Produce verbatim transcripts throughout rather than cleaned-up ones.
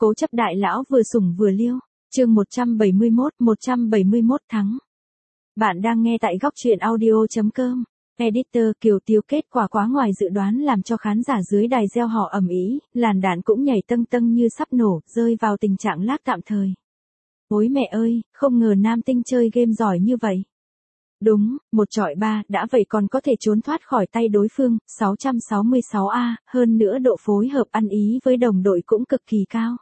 Cố chấp đại lão vừa sủng vừa liêu. Chương một trăm bảy mươi mốt, một trăm bảy mươi mốt thắng. Bạn đang nghe tại góc truyện audio.com. Editor Kiều Tiêu kết quả quá ngoài dự đoán làm cho khán giả dưới đài reo hò ầm ĩ, làn đạn cũng nhảy tâng tâng như sắp nổ, rơi vào tình trạng lag tạm thời. Ôi mẹ ơi, không ngờ Nam Tinh chơi game giỏi như vậy. Đúng, một chọi ba, đã vậy còn có thể trốn thoát khỏi tay đối phương, sáu trăm sáu mươi sáu A, hơn nữa độ phối hợp ăn ý với đồng đội cũng cực kỳ cao.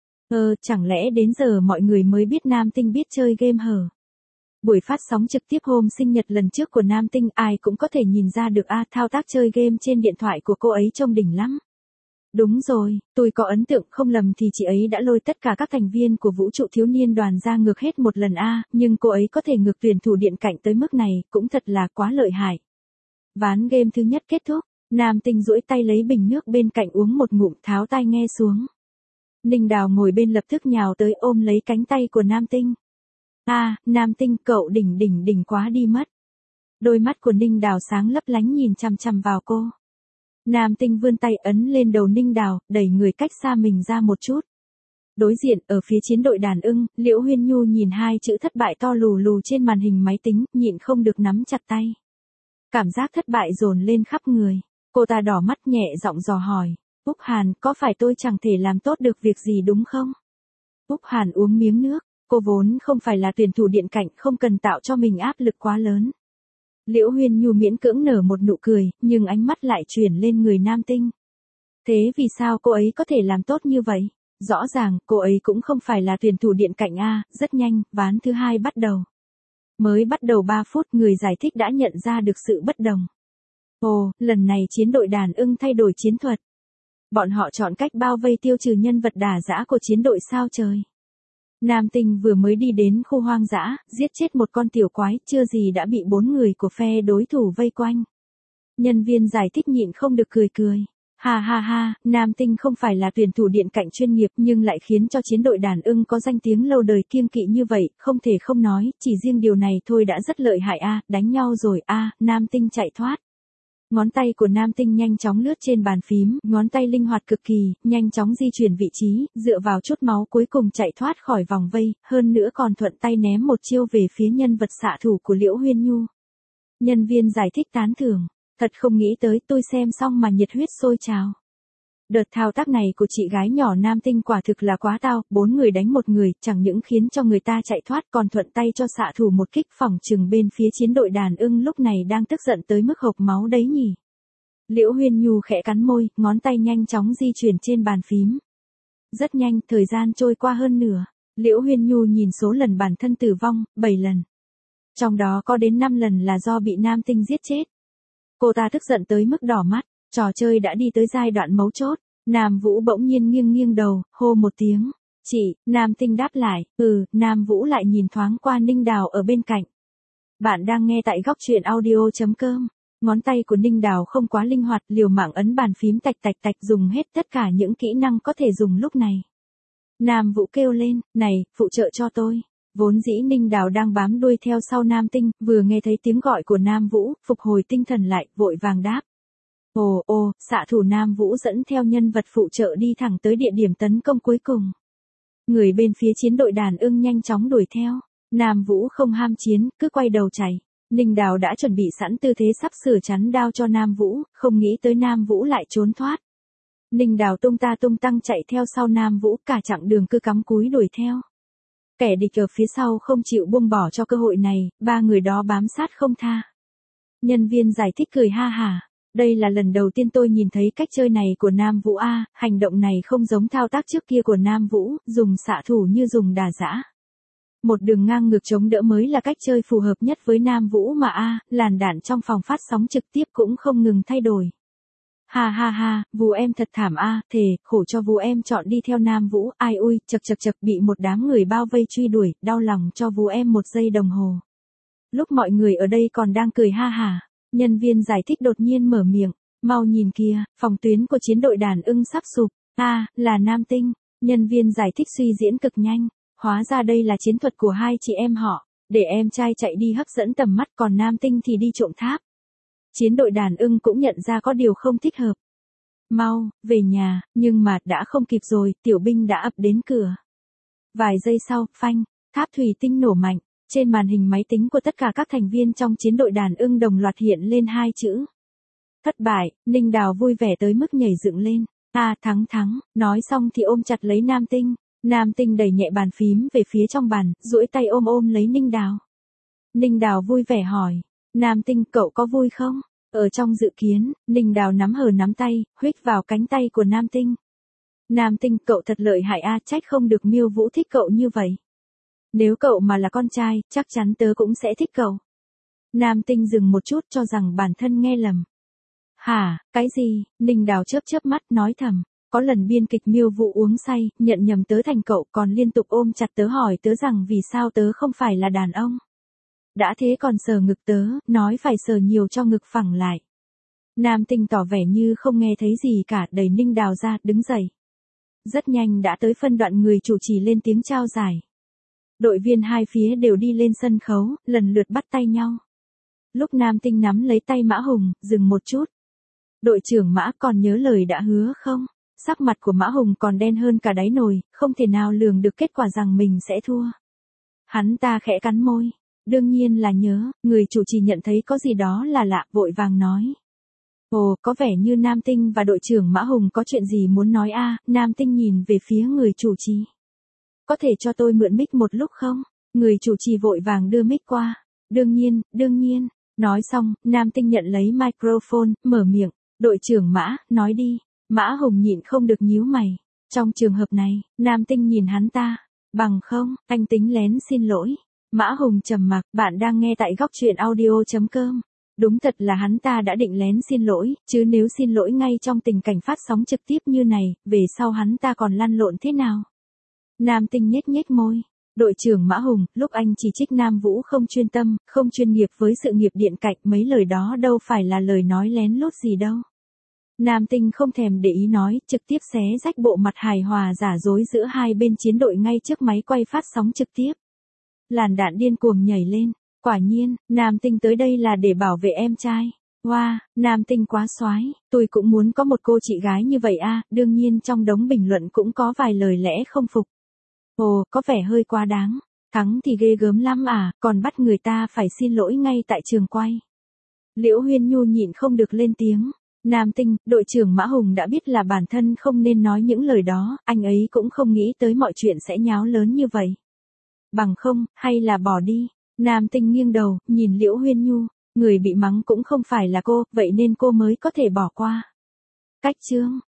Ờ, chẳng lẽ đến giờ mọi người mới biết Nam Tinh biết chơi game hở? Buổi phát sóng trực tiếp hôm sinh nhật lần trước của Nam Tinh ai cũng có thể nhìn ra được A thao tác chơi game trên điện thoại của cô ấy trông đỉnh lắm. Đúng rồi, tôi có ấn tượng không lầm thì chị ấy đã lôi tất cả các thành viên của vũ trụ thiếu niên đoàn ra ngược hết một lần A, nhưng cô ấy có thể ngược tuyển thủ điện cạnh tới mức này, cũng thật là quá lợi hại. Ván game thứ nhất kết thúc, Nam Tinh duỗi tay lấy bình nước bên cạnh uống một ngụm tháo tai nghe xuống. Ninh Đào ngồi bên lập tức nhào tới ôm lấy cánh tay của Nam Tinh. À, Nam Tinh cậu đỉnh đỉnh đỉnh quá đi mất. Đôi mắt của Ninh Đào sáng lấp lánh nhìn chằm chằm vào cô. Nam Tinh vươn tay ấn lên đầu Ninh Đào, đẩy người cách xa mình ra một chút. Đối diện, ở phía chiến đội đàn ưng, Liễu Huyên Nhu nhìn hai chữ thất bại to lù lù trên màn hình máy tính, nhịn không được nắm chặt tay. Cảm giác thất bại dồn lên khắp người. Cô ta đỏ mắt nhẹ giọng dò hỏi. Úc Hàn, có phải tôi chẳng thể làm tốt được việc gì đúng không? Úc Hàn uống miếng nước, cô vốn không phải là tuyển thủ điện cạnh, không cần tạo cho mình áp lực quá lớn. Liễu Huyên Nhu miễn cưỡng nở một nụ cười, nhưng ánh mắt lại chuyển lên người Nam Tinh. Thế vì sao cô ấy có thể làm tốt như vậy? Rõ ràng, cô ấy cũng không phải là tuyển thủ điện cạnh A, rất nhanh, ván thứ hai bắt đầu. Mới bắt đầu ba phút, người giải thích đã nhận ra được sự bất đồng. Ồ, lần này chiến đội đàn ưng thay đổi chiến thuật. Bọn họ chọn cách bao vây tiêu trừ nhân vật đả dã của chiến đội sao trời. Nam Tinh vừa mới đi đến khu hoang dã, giết chết một con tiểu quái, chưa gì đã bị bốn người của phe đối thủ vây quanh. Nhân viên giải thích nhịn không được cười cười. Ha ha ha, Nam Tinh không phải là tuyển thủ điện cạnh chuyên nghiệp nhưng lại khiến cho chiến đội đàn ưng có danh tiếng lâu đời kiêng kỵ như vậy, không thể không nói, chỉ riêng điều này thôi đã rất lợi hại a, đánh nhau rồi a, Nam Tinh chạy thoát. Ngón tay của Nam Tinh nhanh chóng lướt trên bàn phím, ngón tay linh hoạt cực kỳ, nhanh chóng di chuyển vị trí, dựa vào chút máu cuối cùng chạy thoát khỏi vòng vây, hơn nữa còn thuận tay ném một chiêu về phía nhân vật xạ thủ của Liễu Huyên Nhu. Nhân viên giải thích tán thưởng, thật không nghĩ tới, tôi xem xong mà nhiệt huyết sôi trào. Đợt thao tác này của chị gái nhỏ Nam Tinh quả thực là quá tao, bốn người đánh một người, chẳng những khiến cho người ta chạy thoát còn thuận tay cho xạ thủ một kích, phòng chừng bên phía chiến đội đàn ưng lúc này đang tức giận tới mức hộc máu đấy nhỉ. Liễu Huyên Nhu khẽ cắn môi, ngón tay nhanh chóng di chuyển trên bàn phím. Rất nhanh, thời gian trôi qua hơn nửa, Liễu Huyên Nhu nhìn số lần bản thân tử vong, bảy lần. Trong đó có đến năm lần là do bị Nam Tinh giết chết. Cô ta tức giận tới mức đỏ mắt. Trò chơi đã đi tới giai đoạn mấu chốt, Nam Vũ bỗng nhiên nghiêng nghiêng đầu, hô một tiếng. Chị, Nam Tinh đáp lại, ừ, Nam Vũ lại nhìn thoáng qua Ninh Đào ở bên cạnh. Bạn đang nghe tại góc truyện audio.com. Ngón tay của Ninh Đào không quá linh hoạt, liều mạng ấn bàn phím tạch tạch tạch dùng hết tất cả những kỹ năng có thể dùng lúc này. Nam Vũ kêu lên, này, phụ trợ cho tôi. Vốn dĩ Ninh Đào đang bám đuôi theo sau Nam Tinh, vừa nghe thấy tiếng gọi của Nam Vũ, phục hồi tinh thần lại, vội vàng đáp. Ồ ồ, xạ thủ Nam Vũ dẫn theo nhân vật phụ trợ đi thẳng tới địa điểm tấn công cuối cùng. Người bên phía chiến đội đàn ưng nhanh chóng đuổi theo. Nam Vũ không ham chiến, cứ quay đầu chạy. Ninh Đào đã chuẩn bị sẵn tư thế sắp sửa chắn đao cho Nam Vũ, không nghĩ tới Nam Vũ lại trốn thoát. Ninh Đào tung ta tung tăng chạy theo sau Nam Vũ, cả chặng đường cứ cắm cúi đuổi theo. Kẻ địch ở phía sau không chịu buông bỏ cho cơ hội này, ba người đó bám sát không tha. Nhân viên giải thích cười ha hả. Đây là lần đầu tiên tôi nhìn thấy cách chơi này của Nam Vũ A, hành động này không giống thao tác trước kia của Nam Vũ, dùng xạ thủ như dùng đà giã. Một đường ngang ngược chống đỡ mới là cách chơi phù hợp nhất với Nam Vũ mà A, làn đạn trong phòng phát sóng trực tiếp cũng không ngừng thay đổi. Ha ha ha, Vũ em thật thảm A, thề, khổ cho Vũ em chọn đi theo Nam Vũ, ai ui, chật chật chật bị một đám người bao vây truy đuổi, đau lòng cho Vũ em một giây đồng hồ. Lúc mọi người ở đây còn đang cười ha hả. Nhân viên giải thích đột nhiên mở miệng, mau nhìn kìa, phòng tuyến của chiến đội đàn ưng sắp sụp, a, à, là Nam Tinh, nhân viên giải thích suy diễn cực nhanh, hóa ra đây là chiến thuật của hai chị em họ, để em trai chạy đi hấp dẫn tầm mắt còn Nam Tinh thì đi trộm tháp. Chiến đội đàn ưng cũng nhận ra có điều không thích hợp. mau, về nhà, nhưng mà đã không kịp rồi, tiểu binh đã ập đến cửa. Vài giây sau, phanh, tháp thủy tinh nổ mạnh, trên màn hình máy tính của tất cả các thành viên trong chiến đội đàn ưng đồng loạt hiện lên hai chữ. Thất bại. Ninh Đào vui vẻ tới mức nhảy dựng lên. À, thắng thắng, nói xong thì ôm chặt lấy Nam Tinh. Nam Tinh đẩy nhẹ bàn phím về phía trong bàn, duỗi tay ôm ôm lấy Ninh Đào. Ninh Đào vui vẻ hỏi, Nam Tinh cậu có vui không? Ở trong dự kiến, Ninh Đào nắm hờ nắm tay, huých vào cánh tay của Nam Tinh. Nam Tinh cậu thật lợi hại a, trách không được Miêu Vũ thích cậu như vậy. Nếu cậu mà là con trai, chắc chắn tớ cũng sẽ thích cậu. Nam Tinh dừng một chút cho rằng bản thân nghe lầm. Hả, cái gì? Ninh Đào chớp chớp mắt nói thầm. Có lần biên kịch Miêu Vũ uống say, nhận nhầm tớ thành cậu còn liên tục ôm chặt tớ hỏi tớ rằng vì sao tớ không phải là đàn ông. Đã thế còn sờ ngực tớ, nói phải sờ nhiều cho ngực phẳng lại. Nam Tinh tỏ vẻ như không nghe thấy gì cả, đẩy Ninh Đào ra, đứng dậy. Rất nhanh đã tới phân đoạn người chủ trì lên tiếng trao giải. Đội viên hai phía đều đi lên sân khấu, lần lượt bắt tay nhau. Lúc Nam Tinh nắm lấy tay Mã Hùng, dừng một chút. Đội trưởng Mã còn nhớ lời đã hứa không? Sắc mặt của Mã Hùng còn đen hơn cả đáy nồi, không thể nào lường được kết quả rằng mình sẽ thua. Hắn ta khẽ cắn môi. Đương nhiên là nhớ, người chủ trì nhận thấy có gì đó là lạ, vội vàng nói. Ồ, có vẻ như Nam Tinh và đội trưởng Mã Hùng có chuyện gì muốn nói a. Nam Tinh nhìn về phía người chủ trì. Có thể cho tôi mượn mic một lúc không? Người chủ trì vội vàng đưa mic qua. Đương nhiên, đương nhiên. Nói xong, Nam Tinh nhận lấy microphone, mở miệng. Đội trưởng Mã, nói đi. Mã Hùng nhịn không được nhíu mày. Trong trường hợp này, Nam Tinh nhìn hắn ta. Bằng không, anh tính lén xin lỗi. Mã Hùng trầm mặc, bạn đang nghe tại góc truyện audio.com. Đúng thật là hắn ta đã định lén xin lỗi, chứ nếu xin lỗi ngay trong tình cảnh phát sóng trực tiếp như này, về sau hắn ta còn lăn lộn thế nào? Nam Tinh nhếch nhếch môi. Đội trưởng Mã Hùng, lúc anh chỉ trích Nam Vũ không chuyên tâm, không chuyên nghiệp với sự nghiệp điện cạnh, mấy lời đó đâu phải là lời nói lén lút gì đâu. Nam Tinh không thèm để ý nói, trực tiếp xé rách bộ mặt hài hòa giả dối giữa hai bên chiến đội ngay trước máy quay phát sóng trực tiếp. Làn đạn điên cuồng nhảy lên. Quả nhiên, Nam Tinh tới đây là để bảo vệ em trai. Wow, Nam Tinh quá soái, tôi cũng muốn có một cô chị gái như vậy a. Đương nhiên trong đống bình luận cũng có vài lời lẽ không phục. Ồ, có vẻ hơi quá đáng. Thắng thì ghê gớm lắm à, còn bắt người ta phải xin lỗi ngay tại trường quay. Liễu Huyên Nhu nhịn không được lên tiếng. Nam Tinh, đội trưởng Mã Hùng đã biết là bản thân không nên nói những lời đó, anh ấy cũng không nghĩ tới mọi chuyện sẽ nháo lớn như vậy. Bằng không, hay là bỏ đi. Nam Tinh nghiêng đầu, nhìn Liễu Huyên Nhu, người bị mắng cũng không phải là cô, vậy nên cô mới có thể bỏ qua. Cách chương.